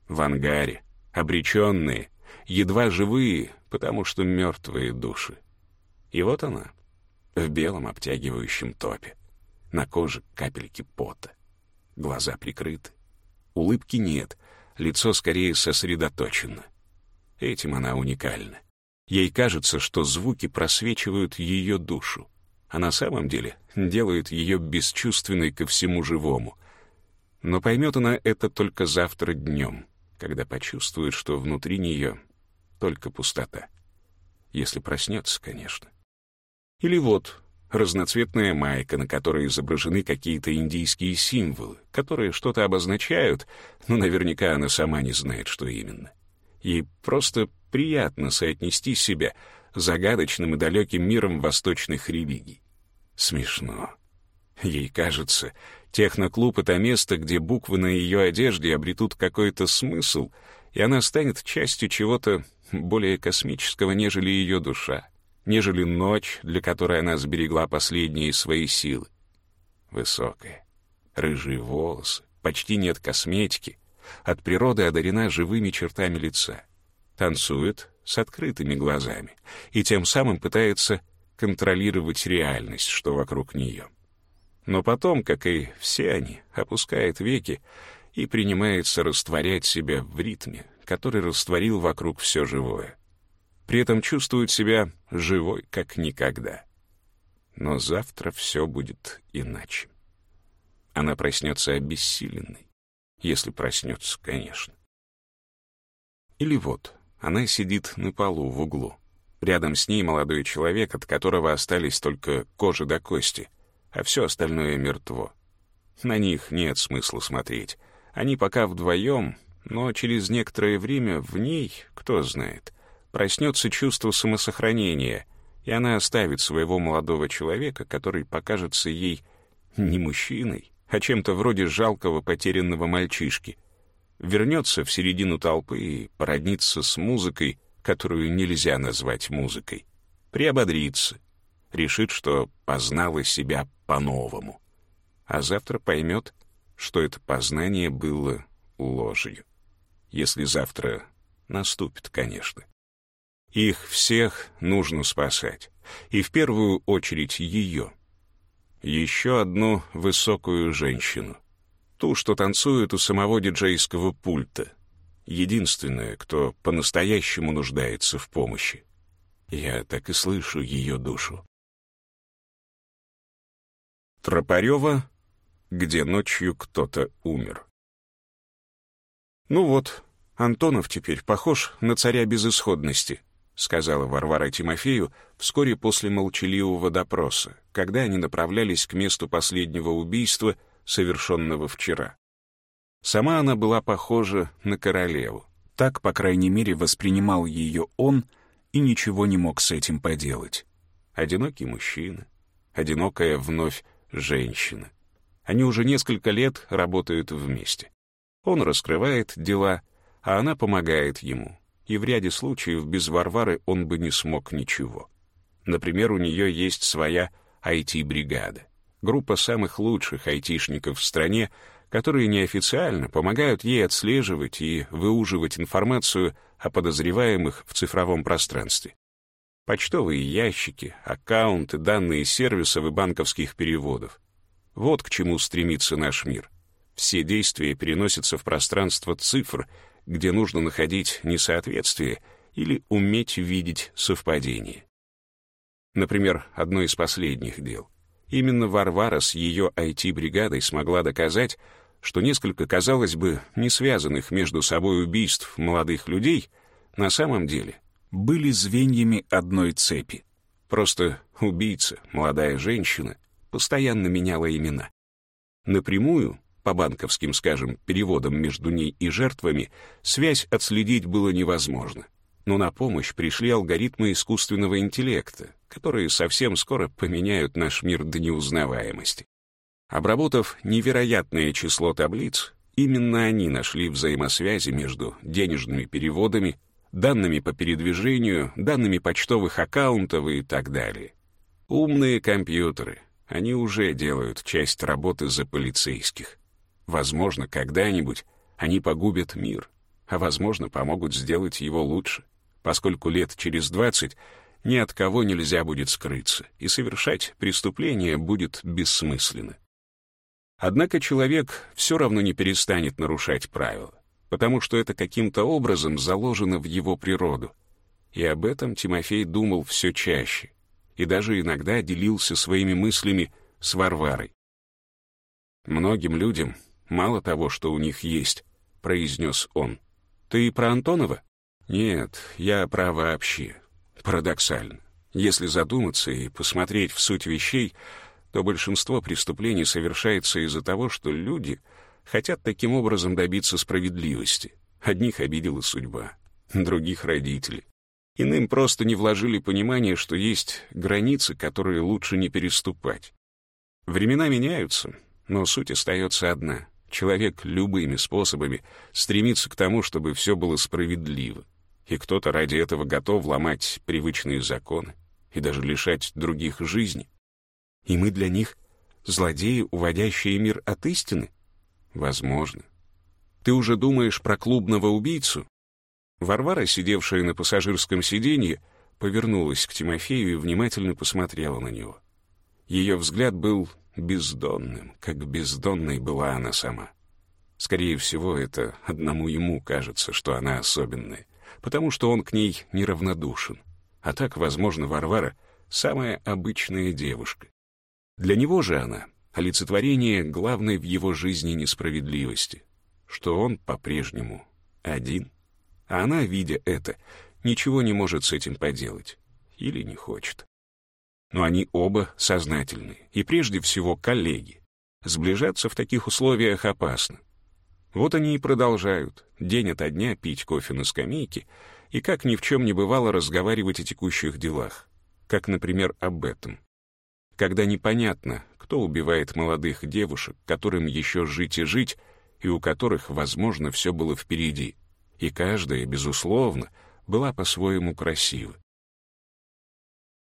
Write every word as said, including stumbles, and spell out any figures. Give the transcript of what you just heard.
в ангаре, обреченные, едва живые, потому что мертвые души. И вот она, в белом обтягивающем топе, на коже капельки пота, глаза прикрыты, улыбки нет, лицо скорее сосредоточено. Этим она уникальна. Ей кажется, что звуки просвечивают ее душу, а на самом деле делают ее бесчувственной ко всему живому. Но поймет она это только завтра днем, когда почувствует, что внутри нее только пустота. Если проснется, конечно. Или вот разноцветная майка, на которой изображены какие-то индийские символы, которые что-то обозначают, но наверняка она сама не знает, что именно. Ей просто приятно соотнести себя с загадочным и далеким миром восточных религий. Смешно. Ей кажется, техноклуб — это место, где буквы на ее одежде обретут какой-то смысл, и она станет частью чего-то более космического, нежели ее душа, нежели ночь, для которой она сберегла последние свои силы. Высокая, рыжие волосы, почти нет косметики, от природы одарена живыми чертами лица, танцует с открытыми глазами и тем самым пытается контролировать реальность, что вокруг нее. Но потом, как и все они, опускает веки и принимается растворять себя в ритме, который растворил вокруг все живое. При этом чувствует себя живой, как никогда. Но завтра все будет иначе. Она проснется обессиленной, если проснется, конечно. Или вот, она сидит на полу в углу. Рядом с ней молодой человек, от которого остались только кожа до кости, а все остальное мертво. На них нет смысла смотреть. Они пока вдвоем, но через некоторое время в ней, кто знает, проснется чувство самосохранения, и она оставит своего молодого человека, который покажется ей не мужчиной, а чем-то вроде жалкого потерянного мальчишки, вернется в середину толпы и породнится с музыкой, которую нельзя назвать музыкой, приободрится, решит, что познала себя по-новому, а завтра поймет, что это познание было ложью. Если завтра наступит, конечно. Их всех нужно спасать, и в первую очередь ее. Еще одну высокую женщину, ту, что танцует у самого диджейского пульта, единственная, кто по-настоящему нуждается в помощи. Я так и слышу ее душу. Тропарева, где ночью кто-то умер. «Ну вот, Антонов теперь похож на царя безысходности», сказала Варвара Тимофею вскоре после молчаливого допроса, когда они направлялись к месту последнего убийства, совершенного вчера. Сама она была похожа на королеву. Так, по крайней мере, воспринимал ее он и ничего не мог с этим поделать. Одинокий мужчина, одинокая вновь женщина. Они уже несколько лет работают вместе. Он раскрывает дела, а она помогает ему. И в ряде случаев без Варвары он бы не смог ничего. Например, у нее есть своя ай ти-бригада. Группа самых лучших айтишников в стране, которые неофициально помогают ей отслеживать и выуживать информацию о подозреваемых в цифровом пространстве. Почтовые ящики, аккаунты, данные сервисов и банковских переводов. Вот к чему стремится наш мир. Все действия переносятся в пространство цифр, где нужно находить несоответствие или уметь видеть совпадение. Например, одно из последних дел. Именно Варвара с ее ай ти-бригадой смогла доказать, что несколько, казалось бы, не связанных между собой убийств молодых людей на самом деле были звеньями одной цепи. Просто убийца, молодая женщина, постоянно меняла имена. Напрямую, по банковским, скажем, переводам между ней и жертвами, связь отследить было невозможно. Но на помощь пришли алгоритмы искусственного интеллекта, которые совсем скоро поменяют наш мир до неузнаваемости. Обработав невероятное число таблиц, именно они нашли взаимосвязи между денежными переводами, данными по передвижению, данными почтовых аккаунтов и так далее. Умные компьютеры, они уже делают часть работы за полицейских. Возможно, когда-нибудь они погубят мир. а, возможно, помогут сделать его лучше, поскольку лет через двадцать ни от кого нельзя будет скрыться, и совершать преступление будет бессмысленно. Однако человек все равно не перестанет нарушать правила, потому что это каким-то образом заложено в его природу. И об этом Тимофей думал все чаще, и даже иногда делился своими мыслями с Варварой. «Многим людям мало того, что у них есть», — произнес он. «Ты про Антонова?» «Нет, я про вообще. Парадоксально. Если задуматься и посмотреть в суть вещей, то большинство преступлений совершается из-за того, что люди хотят таким образом добиться справедливости. Одних обидела судьба, других — родители. Иным просто не вложили понимание, что есть границы, которые лучше не переступать. Времена меняются, но суть остается одна. Человек любыми способами стремится к тому, чтобы все было справедливо. И кто-то ради этого готов ломать привычные законы и даже лишать других жизни. И мы для них злодеи, уводящие мир от истины? Возможно. Ты уже думаешь про клубного убийцу? Варвара, сидевшая на пассажирском сиденье, повернулась к Тимофею и внимательно посмотрела на него. Ее взгляд был бездонным, как бездонной была она сама. Скорее всего, это одному ему кажется, что она особенная, потому что он к ней неравнодушен. А так, возможно, Варвара — самая обычная девушка. Для него же она — олицетворение главной в его жизни несправедливости, что он по-прежнему один, а она, видя это, ничего не может с этим поделать или не хочет. Но они оба сознательны и прежде всего коллеги. Сближаться в таких условиях опасно. Вот они и продолжают день ото дня пить кофе на скамейке и, как ни в чем не бывало, разговаривать о текущих делах, как, например, об этом. Когда непонятно, кто убивает молодых девушек, которым еще жить и жить, и у которых, возможно, все было впереди, и каждая, безусловно, была по-своему красива.